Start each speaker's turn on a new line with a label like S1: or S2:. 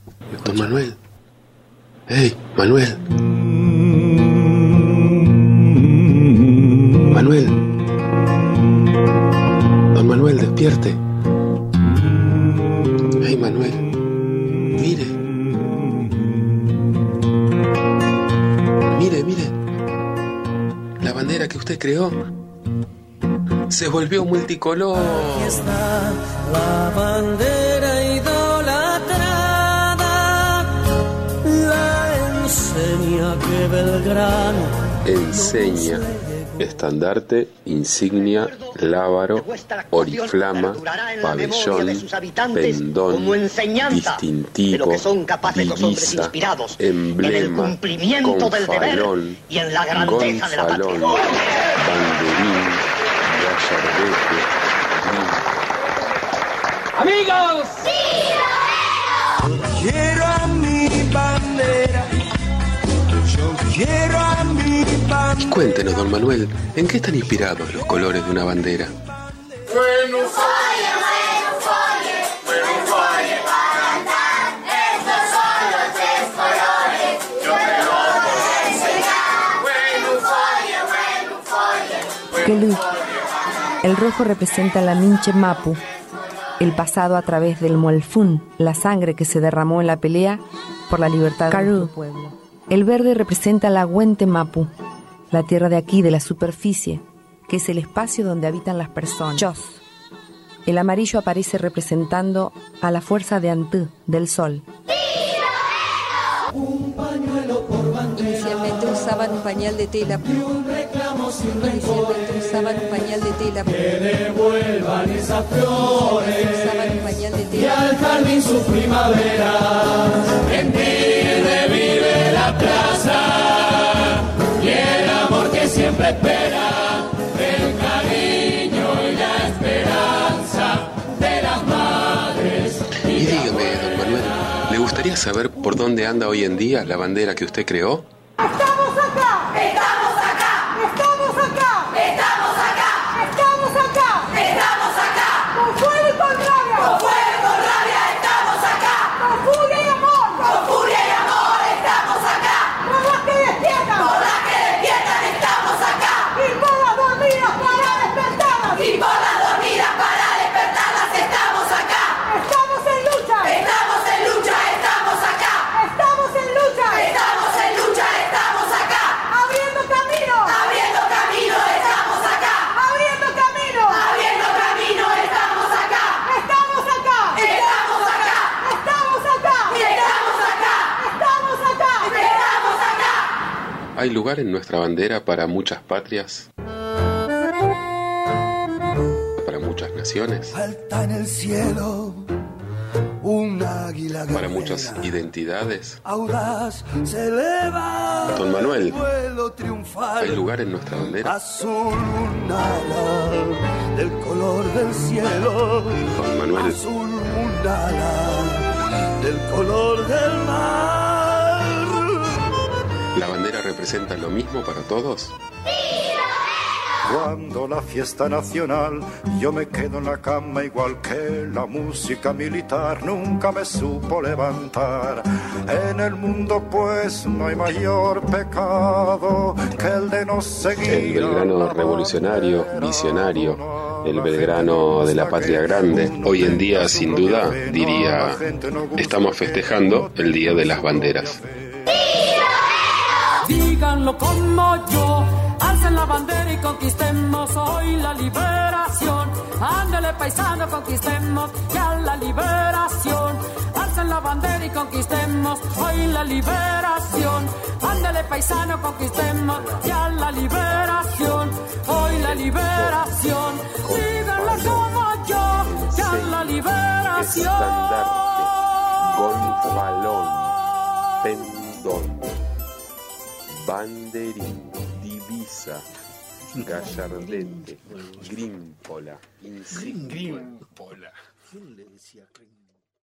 S1: Don Manuel. ¡Hey, Manuel! Manuel. Don Manuel, despierte. ¡Hey, Manuel! Mire. Mire. La bandera que usted creó se volvió multicolor.
S2: Aquí está la bandera idolatrada, la enseña que Belgrano
S1: enseña, estandarte, insignia, lábaro, oriflama, pabellón, pendón, distintivo, divisa, emblema, confalón, gonfalón, banderín, gallardete,
S3: ¡Amigos!
S2: quiero a mi bandera, yo quiero a mi bandera.
S1: Y cuéntenos, don Manuel, ¿en qué están inspirados los colores de una bandera?
S4: Quelú. El rojo representa la Minche Mapu, el pasado a través del Muelfún, la sangre que se derramó en la pelea por la libertad de nuestro pueblo. El verde representa la Huente Mapu, la tierra de aquí, de la superficie, que es el espacio donde habitan las personas. Chos. El amarillo aparece representando a la fuerza de Antú, del sol.
S5: Inicialmente usaban un pañal de tela. Inicialmente usaban un pañal de tela.
S3: Que devuelvan esas flores
S5: Usaban un pañal de
S3: y
S5: tela.
S3: al jardín su primavera. En ti revive la plaza y el amor que siempre espera, el cariño y la esperanza de las madres.
S1: Y dígame, don Manuel, ¿le gustaría saber por dónde anda hoy en día la bandera que usted creó?
S6: ¡Estamos acá! ¡Estamos acá! ¡Estamos acá! ¡Estamos acá! ¡Estamos acá! ¡Estamos acá! ¡Con fuego y con rabia! ¡Con fuego y con rabia! ¡Estamos acá! ¡Con furia y amor! ¡Con furia y amor! ¡Estamos acá! ¡Por las que despiertan! ¡Por las que despiertan! ¡Estamos acá! ¡Y por las dormidas para despertarlas! ¡Y por las dormidas para despertarlas! ¡Estamos acá! ¡Estamos en lucha! ¡Estamos en lucha! ¡Estamos acá! ¡Estamos en lucha! ¡Estamos en lucha! ¡Estamos acá! ¡Abriendo camino! ¡Abriendo camino! ¡Estamos acá! ¡Abriendo camino! ¡Abriendo camino! ¡Estamos acá! ¡Estamos acá! ¡Estamos acá! ¡Estamos acá! ¡Estamos acá! ¡Estamos acá! ¡Estamos acá!
S1: ¿Hay lugar en nuestra bandera para muchas patrias? ¿Para muchas naciones?
S2: Alta en el cielo, un águila
S1: ¿Para
S2: guerrera,
S1: muchas identidades?
S2: audaz se eleva.
S1: Don Manuel,
S2: vuelo triunfal.
S1: ¿hay lugar en nuestra bandera?
S2: Azul lunala del color del cielo.
S1: Don Manuel,
S2: Azul lunala del color del mar.
S1: ¿la bandera representa lo mismo para todos?
S7: Cuando la fiesta nacional, yo me quedo en la cama igual que la música militar nunca me supo levantar. En el mundo pues no hay mayor pecado que el de no seguir.
S1: El Belgrano revolucionario, visionario, el Belgrano de la patria grande, hoy en día sin duda diría, estamos festejando el Día de las Banderas.
S3: Díganlo como yo, alcen la bandera y conquistemos hoy la liberación. Ándale paisano, conquistemos ya la liberación. Alcen la bandera y conquistemos hoy la liberación. Ándale paisano, conquistemos ya la liberación. Hoy la liberación. Díganlo como yo, ya la liberación.
S1: Estandarte, gonfalón, pendón, banderín, divisa, gallardete, grímpola, insignia.
S8: Grímpola. ¿Quién le decía grímpola?